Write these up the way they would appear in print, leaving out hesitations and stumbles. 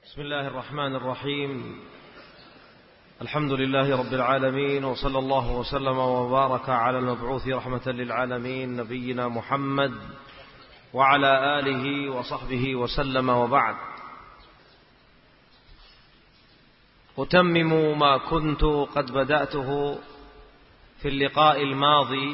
بسم الله الرحمن الرحيم. الحمد لله رب العالمين، وصلى الله وسلم وبارك على المبعوث رحمة للعالمين نبينا محمد وعلى آله وصحبه وسلم، وبعد. أتمم ما كنت قد بدأته في اللقاء الماضي،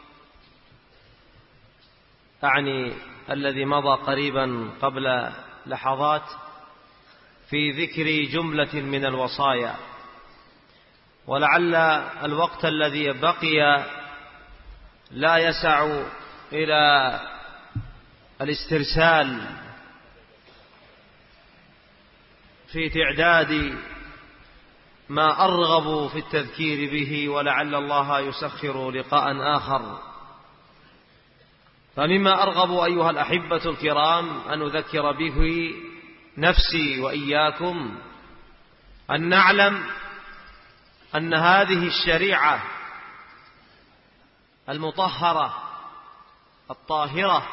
أعني الذي مضى قريبا قبل لحظات، في ذكر جملة من الوصايا، ولعل الوقت الذي بقي لا يسع إلى الاسترسال في تعداد ما أرغب في التذكير به، ولعل الله يسخر لقاء آخر. فمما أرغب أيها الأحبة الكرام أن أذكر به نفسي وإياكم أن نعلم أن هذه الشريعة المطهرة الطاهرة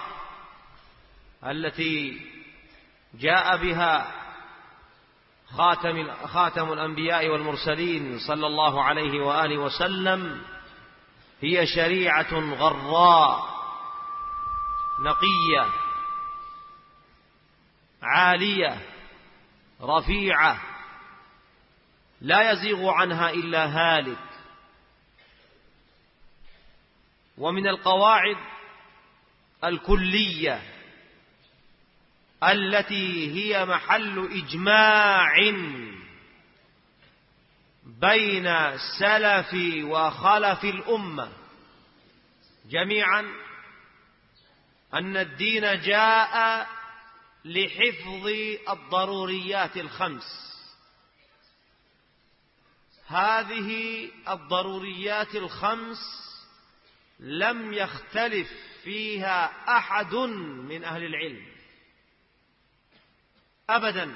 التي جاء بها خاتم الأنبياء والمرسلين صلى الله عليه وآله وسلم هي شريعة غراء نقية عالية رفيعة، لا يزيغ عنها إلا هالك. ومن القواعد الكلية التي هي محل إجماع بين سلف وخلف الأمة جميعا أن الدين جاء لحفظ الضروريات الخمس. هذه الضروريات الخمس لم يختلف فيها أحد من أهل العلم أبدا،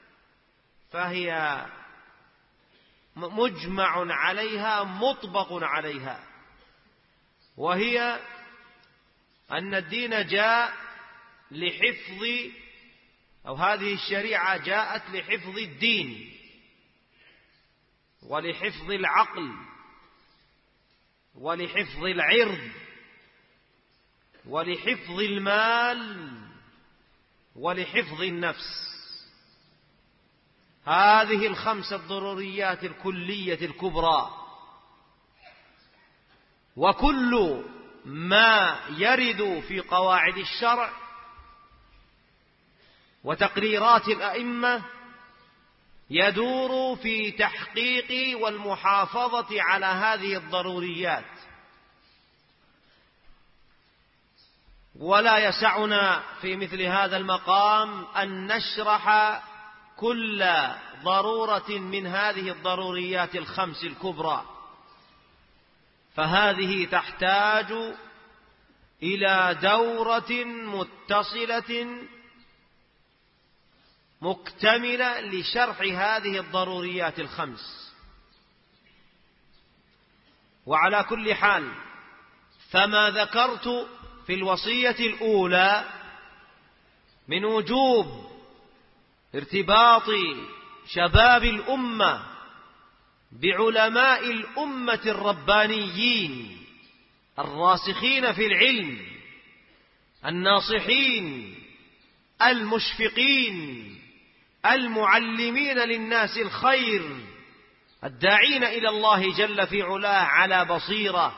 فهي مجمع عليها مطبق عليها، وهي أن الدين جاء لحفظ، أو هذه الشريعة جاءت لحفظ الدين ولحفظ العقل ولحفظ العرض ولحفظ المال ولحفظ النفس. هذه الخمس الضروريات الكلية الكبرى. وكل ما يرد في قواعد الشرع وتقريرات الأئمة يدور في تحقيق والمحافظة على هذه الضروريات، ولا يسعنا في مثل هذا المقام أن نشرح كل ضرورة من هذه الضروريات الخمس الكبرى، فهذه تحتاج إلى دورة متصلة مكتملة لشرح هذه الضروريات الخمس. وعلى كل حال، فما ذكرت في الوصية الأولى من وجوب ارتباط شباب الأمة بعلماء الأمة الربانيين الراسخين في العلم الناصحين المشفقين المعلمين للناس الخير الداعين إلى الله جل في علاه على بصيرة،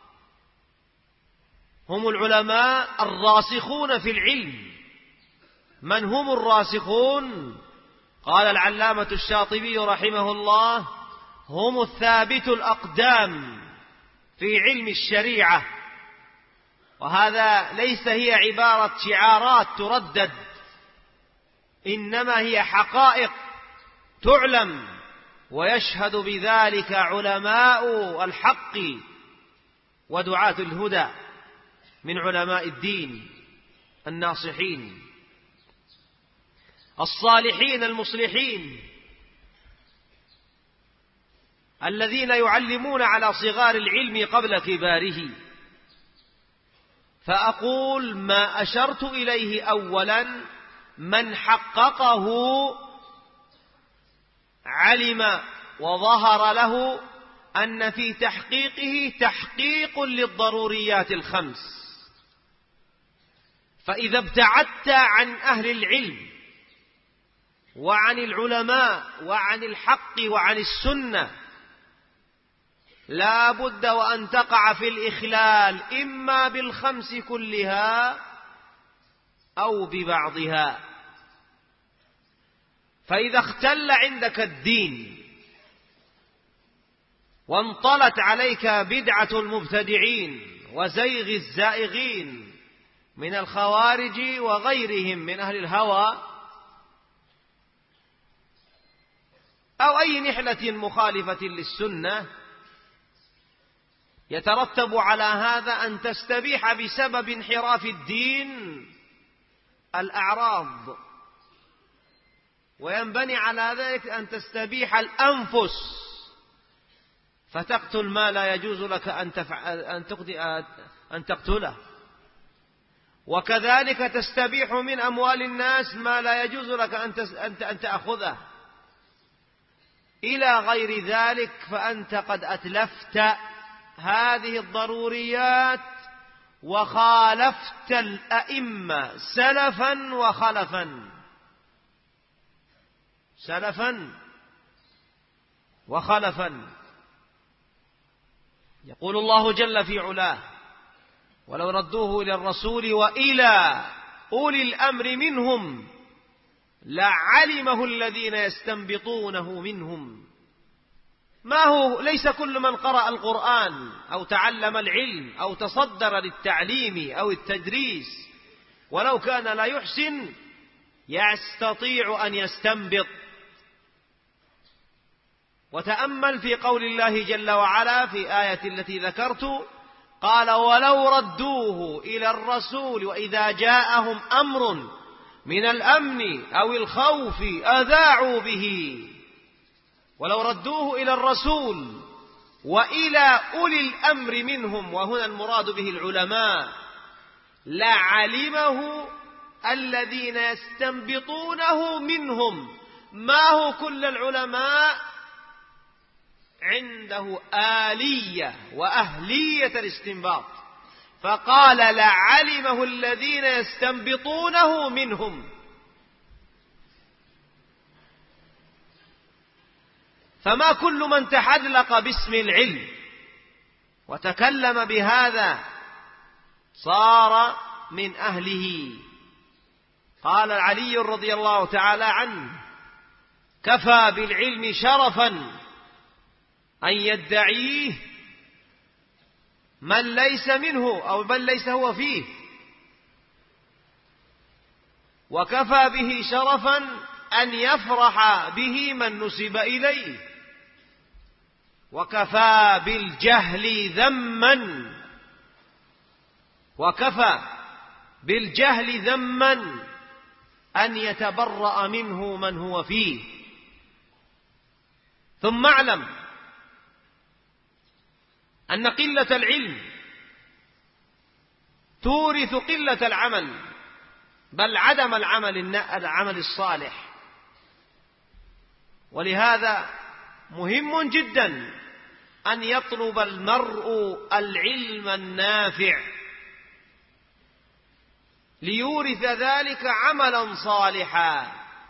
هم العلماء الراسخون في العلم. من هم الراسخون؟ قال العلامة الشاطبي رحمه الله: هم الثابت الأقدام في علم الشريعة. وهذا ليس هي عبارة شعارات تردد، إنما هي حقائق تعلم، ويشهد بذلك علماء الحق ودعاة الهدى من علماء الدين الناصحين الصالحين المصلحين الذين يعلمون على صغار العلم قبل كباره. فأقول ما أشرت إليه أولا من حققه علم وظهر له أن في تحقيقه تحقيق للضروريات الخمس. فإذا ابتعدت عن أهل العلم وعن العلماء وعن الحق وعن السنة لا بد وأن تقع في الإخلال، إما بالخمس كلها أو ببعضها. فإذا اختل عندك الدين وانطلت عليك بدعة المبتدعين وزيغ الزائغين من الخوارج وغيرهم من أهل الهوى أو أي نحلة مخالفة للسنة، يترتب على هذا أن تستبيح بسبب انحراف الدين الأعراض، وينبني على ذلك أن تستبيح الأنفس فتقتل ما لا يجوز لك أن تقتله، وكذلك تستبيح من أموال الناس ما لا يجوز لك أن تأخذه إلى غير ذلك. فأنت قد أتلفت هذه الضروريات وخالفت الأئمة سلفا وخلفا، سلفا وخلفا. يقول الله جل في علاه: ولو ردوه إلى الرسول وإلى أولي الأمر منهم لعلمه الذين يستنبطونه منهم. ما هو ليس كل من قرأ القرآن أو تعلم العلم أو تصدر للتعليم أو التدريس ولو كان لا يحسن يستطيع أن يستنبط. وتأمل في قول الله جل وعلا في آية التي ذكرت، قال: ولو ردوه إلى الرسول وإذا جاءهم أمر من الأمن أو الخوف أذاعوا به. ولو ردوه إلى الرسول وإلى أولي الأمر منهم، وهنا المراد به العلماء، لعلمه الذين يستنبطونه منهم. ما هو كل العلماء عنده آلية وأهلية الاستنباط، فقال: لعلمه الذين يستنبطونه منهم. فما كل من تحلق باسم العلم وتكلم بهذا صار من أهله. قال علي رضي الله تعالى عنه: كفى بالعلم شرفا أن يدعيه من ليس منه أو من ليس هو فيه، وكفى به شرفا أن يفرح به من نسب إليه، وكفى بالجهل ذما، وكفى بالجهل ذما أن يتبرأ منه من هو فيه. ثم اعلم أن قلة العلم تورث قلة العمل، بل عدم العمل الصالح. ولهذا مهم جدا أن يطلب المرء العلم النافع ليورث ذلك عملا صالحا،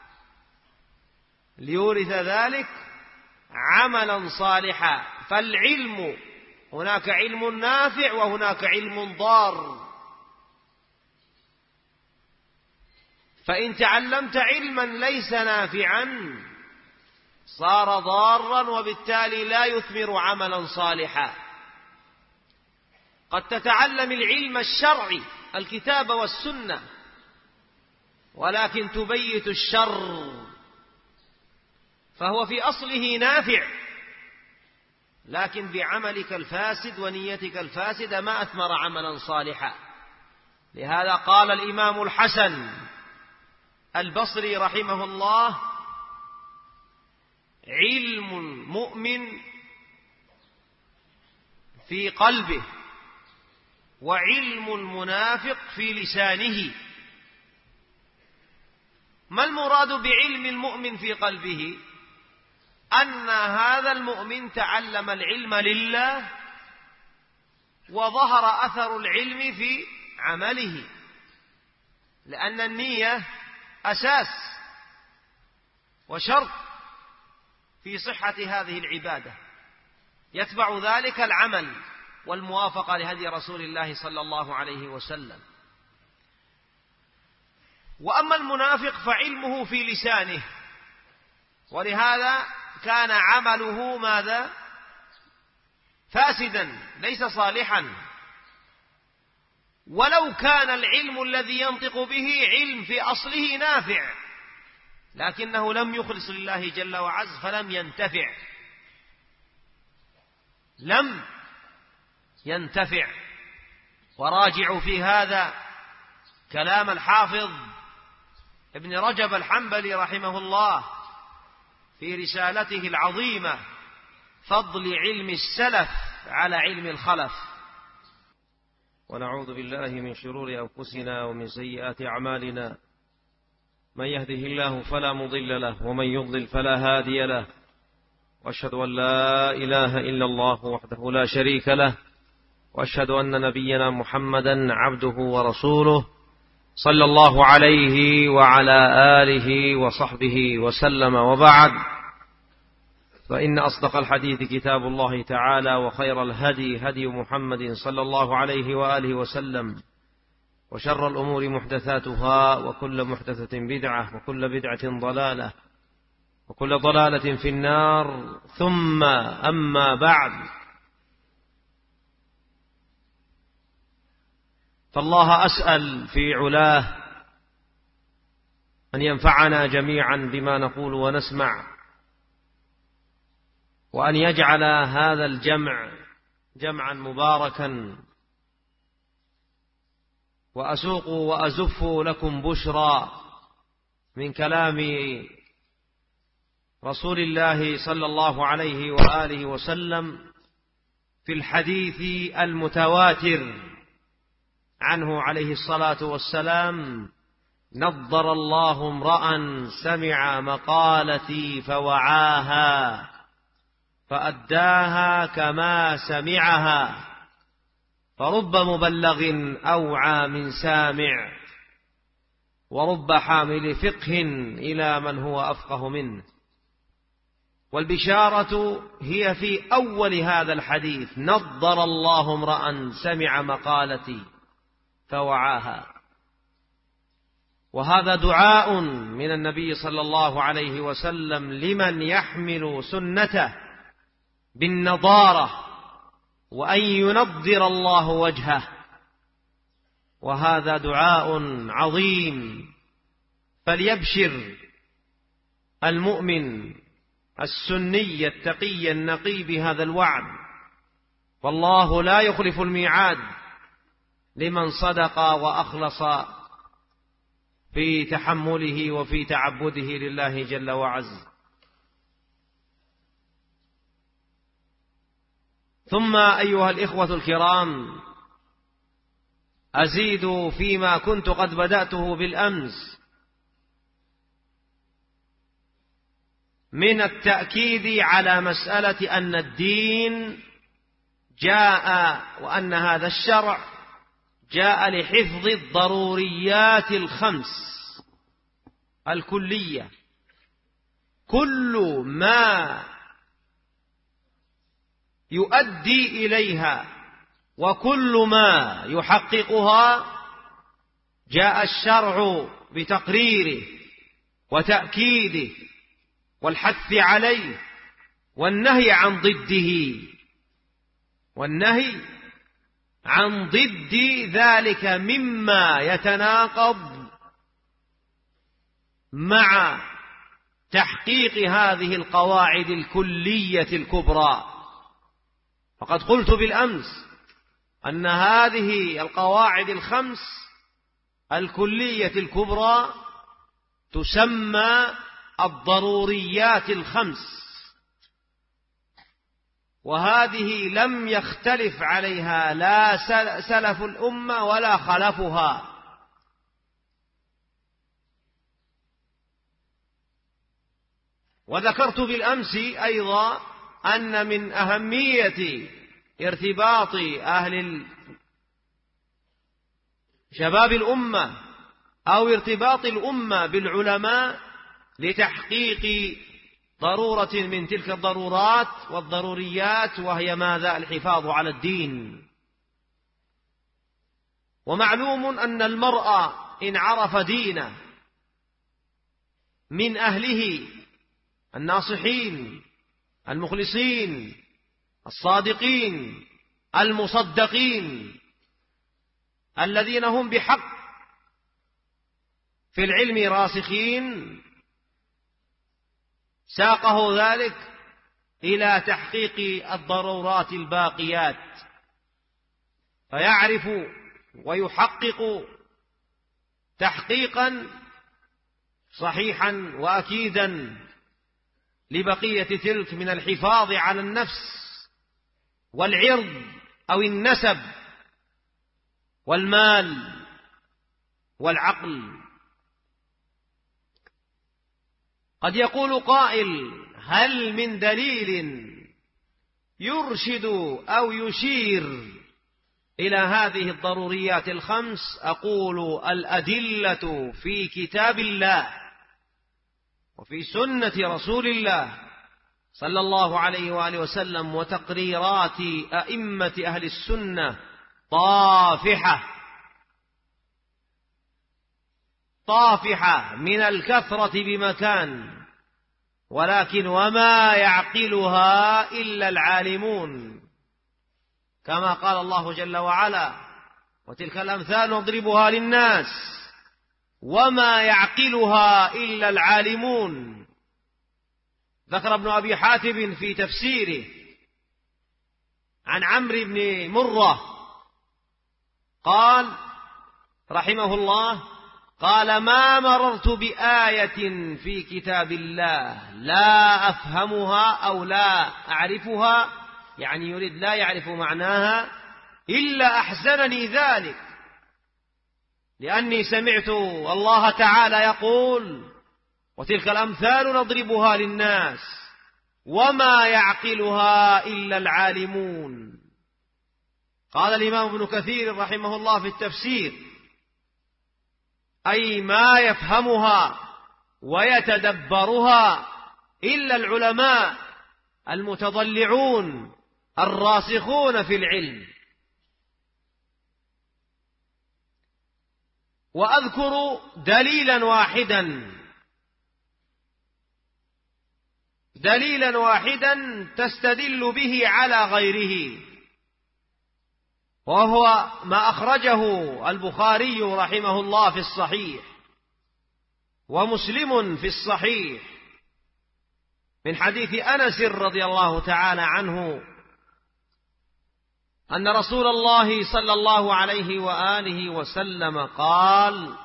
ليورث ذلك عملا صالحا. فالعلم هناك علم نافع وهناك علم ضار. فإن تعلمت علما ليس نافعا صار ضارا، وبالتالي لا يثمر عملا صالحا. قد تتعلم العلم الشرعي الكتاب والسنة ولكن تبيت الشر، فهو في أصله نافع، لكن بعملك الفاسد ونيتك الفاسدة ما أثمر عملا صالحا. لهذا قال الإمام الحسن البصري رحمه الله: علم المؤمن في قلبه وعلم المنافق في لسانه. ما المراد بعلم المؤمن في قلبه؟ أن هذا المؤمن تعلم العلم لله وظهر أثر العلم في عمله، لأن النية أساس وشرط في صحة هذه العبادة، يتبع ذلك العمل والموافقة لهدي رسول الله صلى الله عليه وسلم. وأما المنافق فعلمه في لسانه، ولهذا كان عمله ماذا؟ فاسدا ليس صالحا، ولو كان العلم الذي ينطق به علم في أصله نافع، لكنه لم يخلص لله جل وعز فلم ينتفع، لم ينتفع. وراجعوا في هذا كلام الحافظ ابن رجب الحنبلي رحمه الله في رسالته العظيمة فضل علم السلف على علم الخلف. ونعوذ بالله من شرور أنفسنا ومن سيئات أعمالنا، من يهده الله فلا مضل له ومن يضلل فلا هادي له، وأشهد أن لا إله إلا الله وحده لا شريك له، وأشهد أن نبينا محمدا عبده ورسوله صلى الله عليه وعلى آله وصحبه وسلم. وبعد، فإن أصدق الحديث كتاب الله تعالى، وخير الهدي هدي محمد صلى الله عليه وآله وسلم، وشر الأمور محدثاتها، وكل محدثة بدعة، وكل بدعة ضلالة، وكل ضلالة في النار. ثم أما بعد، فالله أسأل في علاه أن ينفعنا جميعا بما نقول ونسمع، وأن يجعل هذا الجمع جمعا مباركا. وأسوق وأزف لكم بشرى من كلام رسول الله صلى الله عليه وآله وسلم في الحديث المتواتر عنه عليه الصلاة والسلام: نضر الله امرأ سمع مقالتي فوعاها فأداها كما سمعها، فرب مبلغ أوعى من سامع، ورب حامل فقه إلى من هو أفقه منه. والبشارة هي في أول هذا الحديث: نضر الله امرأ سمع مقالتي فوعاها. وهذا دعاء من النبي صلى الله عليه وسلم لمن يحمل سنته بالنضارة، وأن ينضر الله وجهه. وهذا دعاء عظيم، فليبشر المؤمن السني التقي النقي بهذا الوعد، والله لا يخلف الميعاد لمن صدق وأخلص في تحمله وفي تعبده لله جل وعز. ثم أيها الإخوة الكرام، أزيد فيما كنت قد بدأته بالأمس من التأكيد على مسألة أن الدين جاء، وأن هذا الشرع جاء لحفظ الضروريات الخمس الكلية. كل ما يؤدي إليها وكل ما يحققها جاء الشرع بتقريره وتأكيده والحث عليه والنهي عن ضده، والنهي عن ضد ذلك مما يتناقض مع تحقيق هذه القواعد الكلية الكبرى. فقد قلت بالأمس أن هذه القواعد الخمس الكلية الكبرى تسمى الضروريات الخمس، وهذه لم يختلف عليها لا سلف الأمة ولا خلفها. وذكرت بالأمس أيضا أن من أهمية ارتباط شباب الأمة أو ارتباط الأمة بالعلماء لتحقيق ضرورة من تلك الضرورات والضروريات، وهي ماذا؟ الحفاظ على الدين. ومعلوم أن المرء إن عرف دينه من أهله الناصحين المخلصين الصادقين المصدقين الذين هم بحق في العلم راسخين، ساقه ذلك إلى تحقيق الضرورات الباقيات، فيعرف ويحقق تحقيقا صحيحا وأكيدا لبقية تلك من الحفاظ على النفس والعرض أو النسب والمال والعقل. قد يقول قائل: هل من دليل يرشد أو يشير إلى هذه الضروريات الخمس؟ أقول: الأدلة في كتاب الله وفي سنة رسول الله صلى الله عليه وآله وسلم وتقريرات أئمة أهل السنة طافحة من الكثرة بمكان، ولكن وما يعقلها إلا العالمون، كما قال الله جل وعلا: وتلك الأمثال نضربها للناس وما يعقلها إلا العالمون. ذكر ابن أبي حاتم في تفسيره عن عمرو بن مرة قال رحمه الله: قال: ما مررت بآية في كتاب الله لا أفهمها أو لا أعرفها، يعني يريد لا يعرف معناها، إلا أحزنني ذلك، لأني سمعت الله تعالى يقول: وتلك الأمثال نضربها للناس وما يعقلها إلا العالمون. قال الإمام ابن كثير رحمه الله في التفسير: أي ما يفهمها ويتدبرها إلا العلماء المتضلعون الراسخون في العلم. وأذكر دليلا واحدا تستدل به على غيره، وهو ما أخرجه البخاري رحمه الله في الصحيح ومسلم في الصحيح من حديث أنس رضي الله تعالى عنه أن رسول الله صلى الله عليه وآله وسلم قال: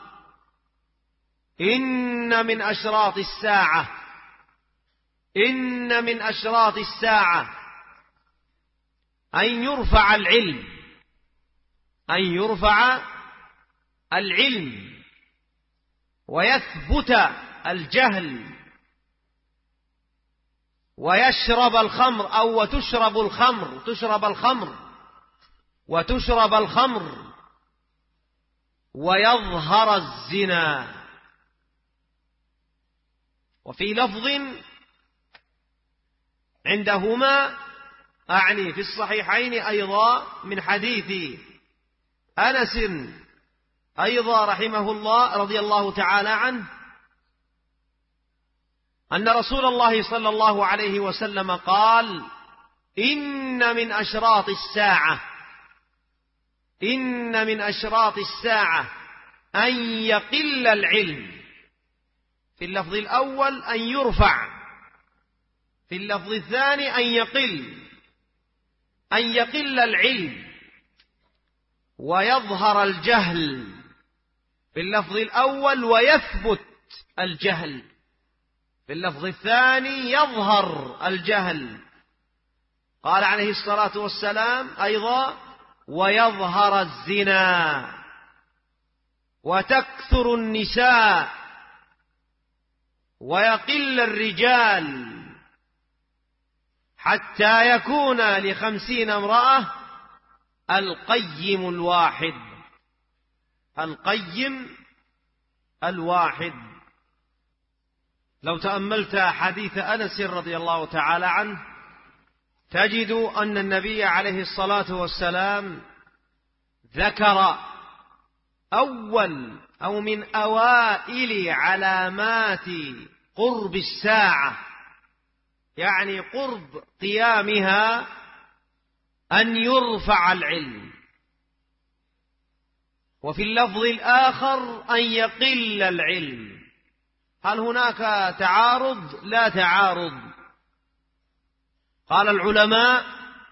إن من أشراط الساعة أن يرفع العلم ويثبت الجهل ويشرب الخمر أو وتشرب الخمر ويظهر الزنا. وفي لفظ عندهما أعني في الصحيحين أيضا من حديث أنس أيضا رحمه الله رضي الله تعالى عنه أن رسول الله صلى الله عليه وسلم قال: إن من أشراط الساعة أن يقل العلم. في اللفظ الأول أن يرفع، في اللفظ الثاني أن يقل العلم ويظهر الجهل. في اللفظ الأول ويثبت الجهل، في اللفظ الثاني يظهر الجهل. قال عليه الصلاة والسلام أيضا: ويظهر الزنا وتكثر النساء ويقل الرجال حتى يكون ل50 امرأة القيم الواحد. القيم الواحد. لو تأملت حديث أنس رضي الله تعالى عنه تجد أن النبي عليه الصلاة والسلام ذكر أول أو من أوائل علامات قرب الساعة، يعني قرب قيامها، أن يرفع العلم، وفي اللفظ الآخر أن يقل العلم. هل هناك تعارض؟ لا تعارض. قال العلماء: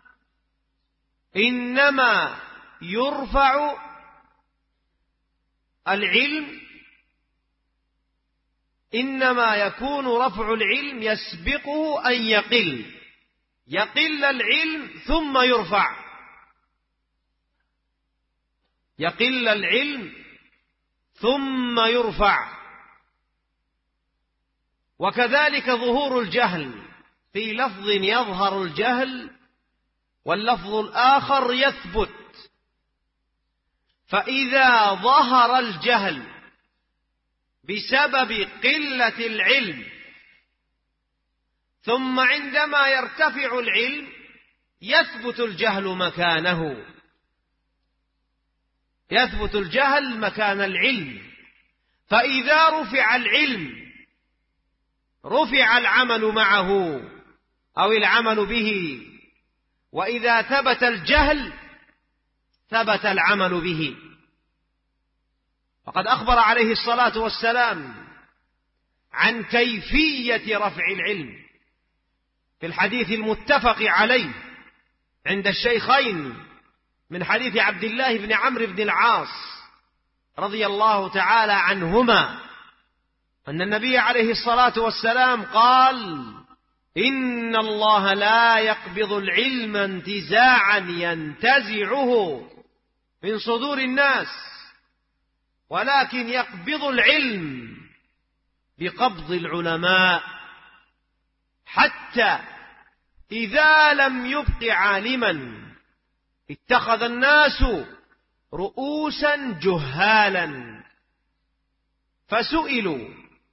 إنما يرفع العلم، إنما يكون رفع العلم يسبقه أن يقل العلم ثم يرفع، يقل العلم ثم يرفع. وكذلك ظهور الجهل، في لفظ يظهر الجهل واللفظ الآخر يثبت. فإذا ظهر الجهل بسبب قلة العلم، ثم عندما يرتفع العلم يثبت الجهل مكانه، يثبت الجهل مكان العلم. فإذا رفع العلم رفع العمل معه أو العمل به، وإذا ثبت الجهل ثبت العمل به. وقد أخبر عليه الصلاة والسلام عن كيفية رفع العلم في الحديث المتفق عليه عند الشيخين من حديث عبد الله بن عمرو بن العاص رضي الله تعالى عنهما أن النبي عليه الصلاة والسلام قال: إن الله لا يقبض العلم انتزاعا ينتزعه من صدور الناس، ولكن يقبض العلم بقبض العلماء، حتى إذا لم يبق عالما اتخذ الناس رؤوسا جهالا فسئلوا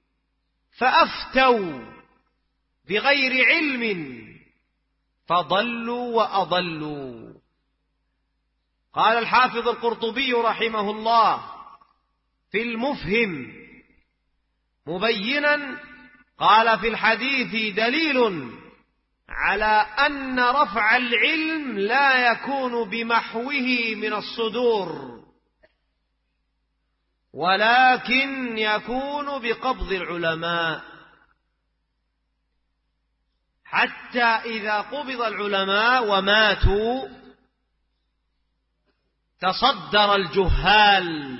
فأفتوا بغير علم فضلوا وأضلوا. قال الحافظ القرطبي رحمه الله في المفهم مبينا، قال: في الحديث دليل على أن رفع العلم لا يكون بمحوه من الصدور، ولكن يكون بقبض العلماء، حتى إذا قبض العلماء وماتوا تصدر الجهال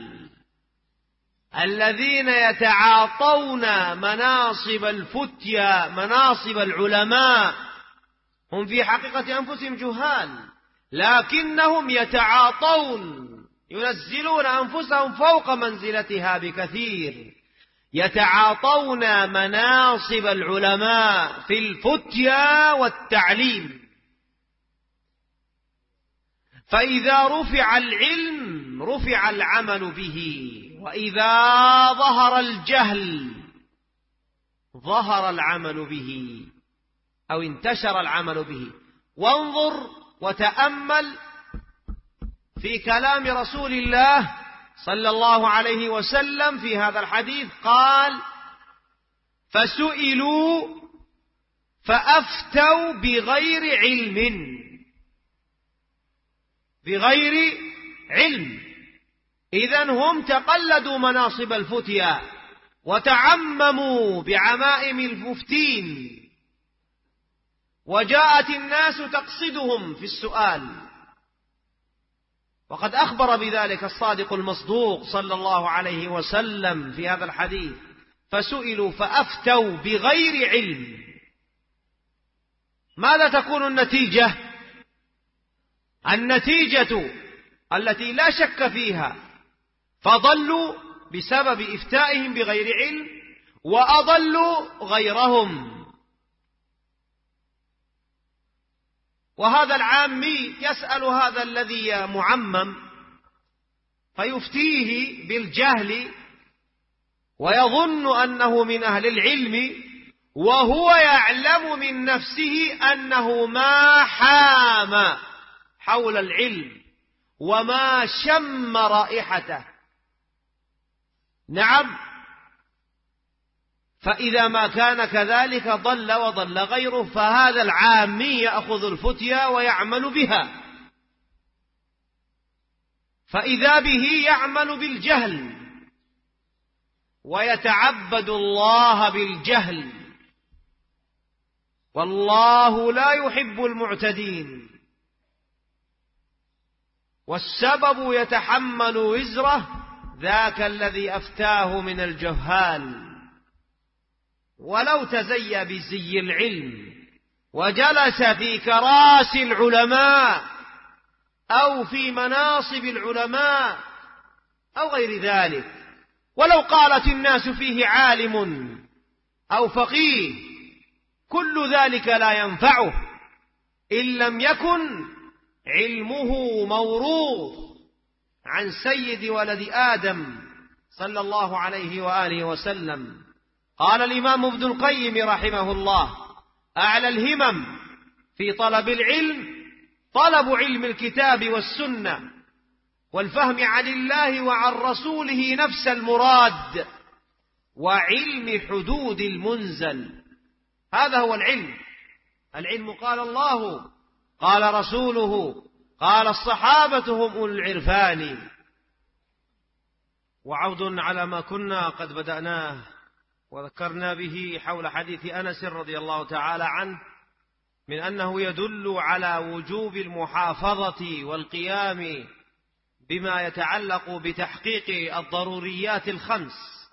الذين يتعاطون مناصب الفتيا، مناصب العلماء. هم في حقيقة أنفسهم جهال، لكنهم يتعاطون، ينزلون أنفسهم فوق منزلتها بكثير، يتعاطون مناصب العلماء في الفتيا والتعليم. فإذا رفع العلم رفع العمل به، وإذا ظهر الجهل ظهر العمل به أو انتشر العمل به. وانظر وتأمل في كلام رسول الله صلى الله عليه وسلم في هذا الحديث، قال: فسئلوا فأفتوا بغير علم، بغير علم. إذن هم تقلدوا مناصب الفتيا وتعمموا بعمائم المفتين، وجاءت الناس تقصدهم في السؤال. وقد أخبر بذلك الصادق المصدوق صلى الله عليه وسلم في هذا الحديث: فسئلوا فأفتوا بغير علم. ماذا تكون النتيجة؟ النتيجة التي لا شك فيها: فضلوا بسبب إفتائهم بغير علم، وأضلوا غيرهم. وهذا العامي يسأل هذا الذي معمم فيفتيه بالجهل ويظن أنه من أهل العلم، وهو يعلم من نفسه أنه ما حام حول العلم وما شم رائحته. نعم، فإذا ما كان كذلك ضل وضل غيره. فهذا العامي يأخذ الفتيا ويعمل بها، فإذا به يعمل بالجهل ويتعبد الله بالجهل، والله لا يحب المعتدين. والسبب يتحمل وزره ذاك الذي أفتاه من الجهال، ولو تزي بزي العلم وجلس في كراسي العلماء أو في مناصب العلماء أو غير ذلك، ولو قالت الناس فيه عالم أو فقيه، كل ذلك لا ينفعه إن لم يكن علمه موروث عن سيد ولد آدم صلى الله عليه وآله وسلم. قال الإمام ابن القيم رحمه الله: أعلى الهمم في طلب العلم طلب علم الكتاب والسنة والفهم عن الله وعن رسوله نفس المراد، وعلم حدود المنزل. هذا هو العلم. العلم قال الله، قال رسوله، قال الصحابة هم أولو العرفان. وعود على ما كنا قد بدأناه وذكرنا به حول حديث أنس رضي الله تعالى عنه، من أنه يدل على وجوب المحافظة والقيام بما يتعلق بتحقيق الضروريات الخمس.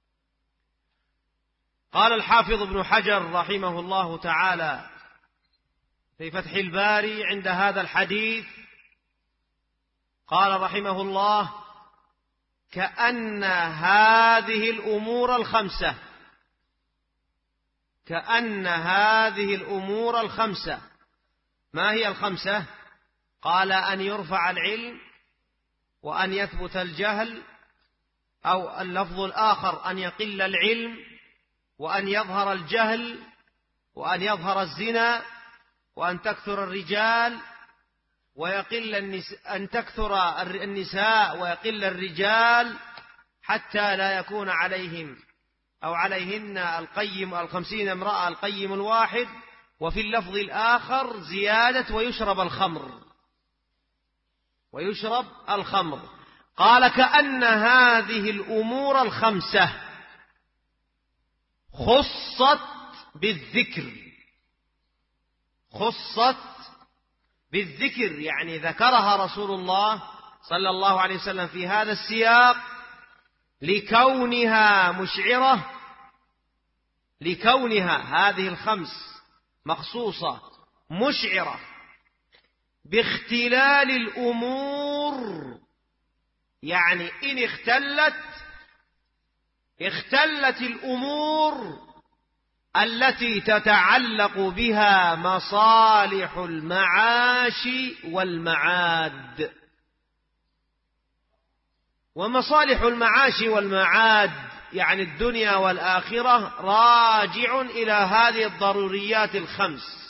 قال الحافظ ابن حجر رحمه الله تعالى في فتح الباري عند هذا الحديث، قال رحمه الله: كأن هذه الأمور الخمسة، كأن هذه الأمور الخمسة. ما هي الخمسة؟ قال: أن يرفع العلم، وأن يثبت الجهل، أو اللفظ الآخر أن يقل العلم، وأن يظهر الجهل، وأن يظهر الزنا، وأن تكثر الرجال ويقل أن تكثر النساء ويقل الرجال، حتى لا يكون عليهم أو عليهن القيم 50 امرأة القيم الواحد. وفي اللفظ الآخر زيادة: ويشرب الخمر، ويشرب الخمر. قال: كأن هذه الأمور الخمسة خصت بالذكر، خصت بالذكر، يعني ذكرها رسول الله صلى الله عليه وسلم في هذا السياق لكونها مشعرة، لكونها هذه الخمس مخصوصة مشعرة باختلال الأمور، يعني إن اختلت الأمور التي تتعلق بها مصالح المعاش والمعاد. ومصالح المعاش والمعاد يعني الدنيا والآخرة راجع إلى هذه الضروريات الخمس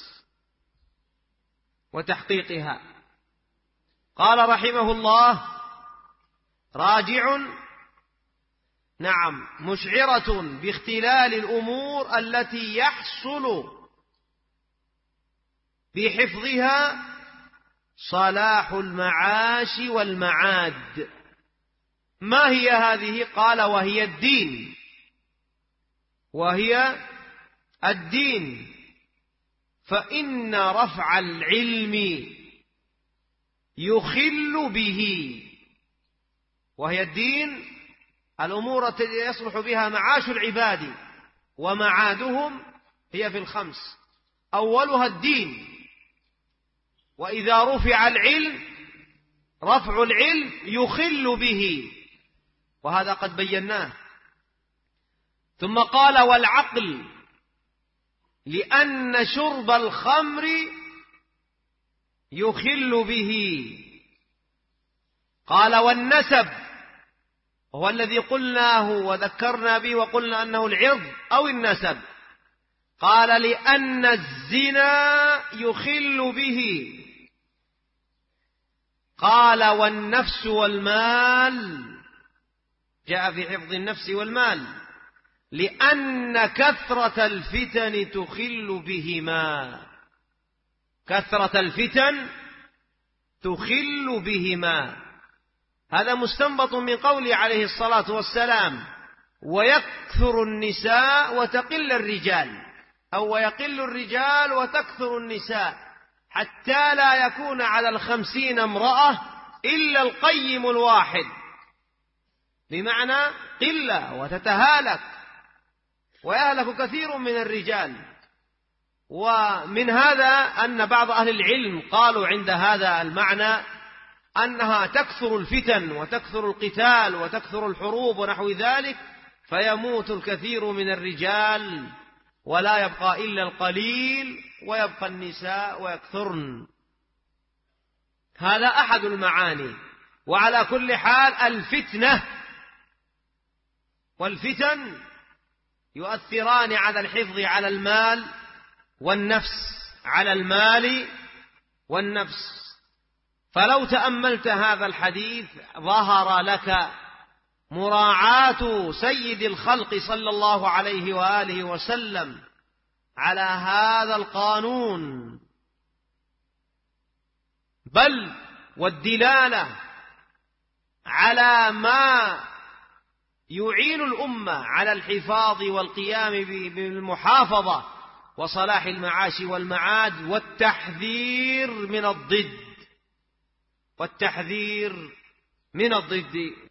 وتحقيقها. قال رحمه الله: راجع، نعم، مشعرة باختلال الأمور التي يحصل بحفظها صلاح المعاش والمعاد. ما هي هذه؟ قال: وهي الدين، وهي الدين، فإن رفع العلم يخل به. وهي الدين الأمور التي يصلح بها معاش العباد ومعادهم هي في الخمس، أولها الدين. وإذا رفع العلم، رفع العلم يخل به، وهذا قد بيناه. ثم قال والعقل لأن شرب الخمر يخل به. قال والنسب هو الذي قلناه وذكرنا به وقلنا أنه العرض أو النسب. قال لأن الزنا يخل به. قال والنفس والمال، جاء في حفظ النفس والمال، لأن كثرة الفتن تخل بهما. كثرة الفتن تخل بهما، هذا مستنبط من قوله عليه الصلاة والسلام ويكثر النساء وتقل الرجال، أو ويقل الرجال وتكثر النساء، حتى لا يكون على 50 امرأة إلا القيم الواحد، بمعنى قلة وتتهالك ويهلك كثير من الرجال. ومن هذا أن بعض أهل العلم قالوا عند هذا المعنى أنها تكثر الفتن وتكثر القتال وتكثر الحروب ونحو ذلك، فيموت الكثير من الرجال ولا يبقى إلا القليل ويبقى النساء ويكثرن. هذا أحد المعاني. وعلى كل حال الفتنة والفتن يؤثران على الحفظ على المال والنفس، على المال والنفس. فلو تأملت هذا الحديث ظهر لك مراعاة سيد الخلق صلى الله عليه وآله وسلم على هذا القانون، بل والدلالة على ما يعين الأمة على الحفاظ والقيام بالمحافظة وصلاح المعاش والمعاد، والتحذير من الضد، والتحذير من الضد.